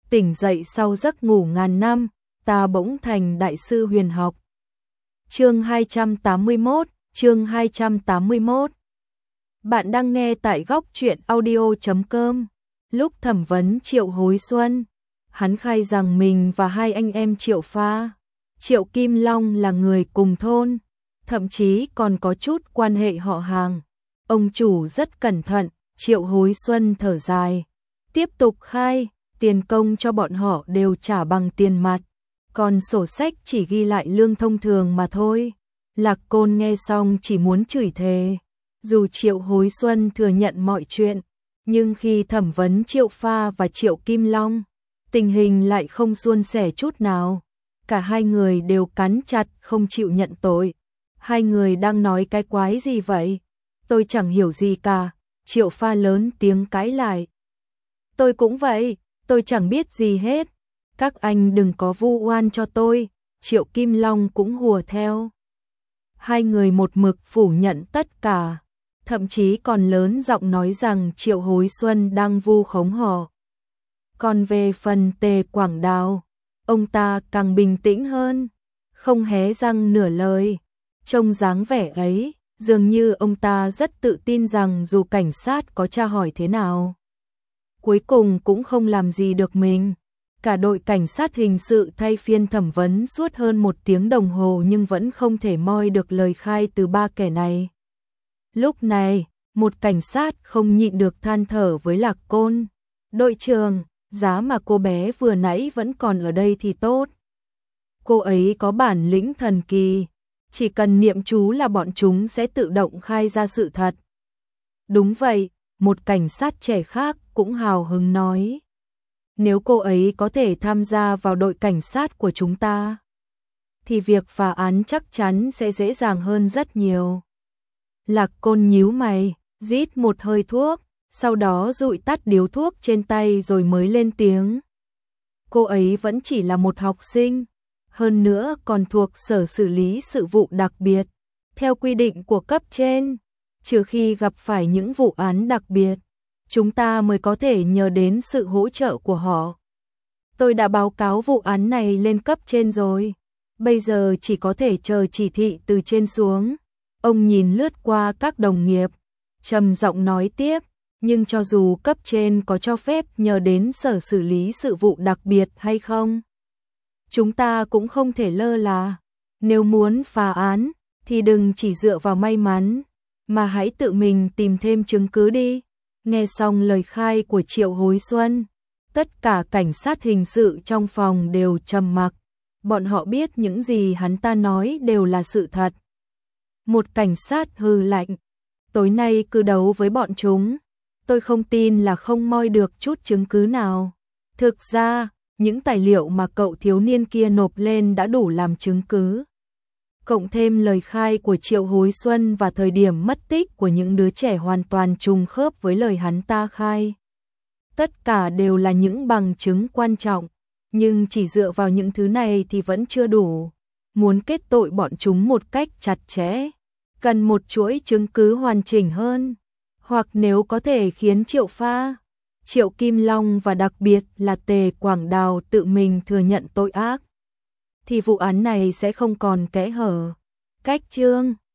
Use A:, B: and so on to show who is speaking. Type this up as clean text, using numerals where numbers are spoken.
A: tỉnh dậy sau giấc ngủ ngàn năm, ta bỗng thành đại sư huyền học. Chương 281, chương 281. Bạn đang nghe tại góc truyện audio.com. Lúc thẩm vấn Triệu Hối Xuân, hắn khai rằng mình và hai anh em Triệu Pha, Triệu Kim Long là người cùng thôn, thậm chí còn có chút quan hệ họ hàng. Ông chủ rất cẩn thận, Triệu Hối Xuân thở dài, tiếp tục khai, tiền công cho bọn họ đều trả bằng tiền mặt, còn sổ sách chỉ ghi lại lương thông thường mà thôi. Lạc Côn nghe xong chỉ muốn chửi thề. Dù Triệu Hối Xuân thừa nhận mọi chuyện, nhưng khi thẩm vấn Triệu Pha và Triệu Kim Long, tình hình lại không suôn sẻ chút nào. Cả hai người đều cắn chặt không chịu nhận tội. Hai người đang nói cái quái gì vậy? Tôi chẳng hiểu gì cả. Triệu Pha lớn tiếng cãi lại. Tôi cũng vậy, tôi chẳng biết gì hết. Các anh đừng có vu oan cho tôi. Triệu Kim Long cũng hùa theo. Hai người một mực phủ nhận tất cả, thậm chí còn lớn giọng nói rằng Triệu Hối Xuân đang vu khống họ. Còn về phần Tề Quảng Đào, ông ta càng bình tĩnh hơn, không hé răng nửa lời. Trông dáng vẻ ấy, dường như ông ta rất tự tin rằng dù cảnh sát có tra hỏi thế nào, cuối cùng cũng không làm gì được mình. Cả đội cảnh sát hình sự thay phiên thẩm vấn suốt hơn 1 tiếng đồng hồ nhưng vẫn không thể moi được lời khai từ ba kẻ này. Lúc này, một cảnh sát không nhịn được than thở với Lạc Côn. Đội trưởng, giá mà cô bé vừa nãy vẫn còn ở đây thì tốt. Cô ấy có bản lĩnh thần kỳ, chỉ cần niệm chú là bọn chúng sẽ tự động khai ra sự thật. Đúng vậy, một cảnh sát trẻ khác cũng hào hứng nói. Nếu cô ấy có thể tham gia vào đội cảnh sát của chúng ta, thì việc phá án chắc chắn sẽ dễ dàng hơn rất nhiều. Lạc Côn nhíu mày, rít một hơi thuốc, sau đó dụi tắt điếu thuốc trên tay rồi mới lên tiếng. Cô ấy vẫn chỉ là một học sinh, hơn nữa còn thuộc sở xử lý sự vụ đặc biệt. Theo quy định của cấp trên, trừ khi gặp phải những vụ án đặc biệt, chúng ta mới có thể nhờ đến sự hỗ trợ của họ. Tôi đã báo cáo vụ án này lên cấp trên rồi, bây giờ chỉ có thể chờ chỉ thị từ trên xuống. Ông nhìn lướt qua các đồng nghiệp, trầm giọng nói tiếp, nhưng cho dù cấp trên có cho phép nhờ đến sở xử lý sự vụ đặc biệt hay không, chúng ta cũng không thể lơ là. Nếu muốn phá án, thì đừng chỉ dựa vào may mắn, mà hãy tự mình tìm thêm chứng cứ đi. Nghe xong lời khai của Triệu Hối Xuân, tất cả cảnh sát hình sự trong phòng đều trầm mặc. Bọn họ biết những gì hắn ta nói đều là sự thật. Một cảnh sát hừ lạnh, tối nay cứ đấu với bọn chúng, tôi không tin là không moi được chút chứng cứ nào. Thực ra, những tài liệu mà cậu thiếu niên kia nộp lên đã đủ làm chứng cứ. Cộng thêm lời khai của Triệu Hối Xuân và thời điểm mất tích của những đứa trẻ hoàn toàn trùng khớp với lời hắn ta khai. Tất cả đều là những bằng chứng quan trọng, nhưng chỉ dựa vào những thứ này thì vẫn chưa đủ. Muốn kết tội bọn chúng một cách chặt chẽ, cần một chuỗi chứng cứ hoàn chỉnh hơn. Hoặc nếu có thể khiến Triệu Pha, Triệu Kim Long và đặc biệt là Tề Quảng Đào tự mình thừa nhận tội ác, thì vụ án này sẽ không còn kẽ hở. Cách chương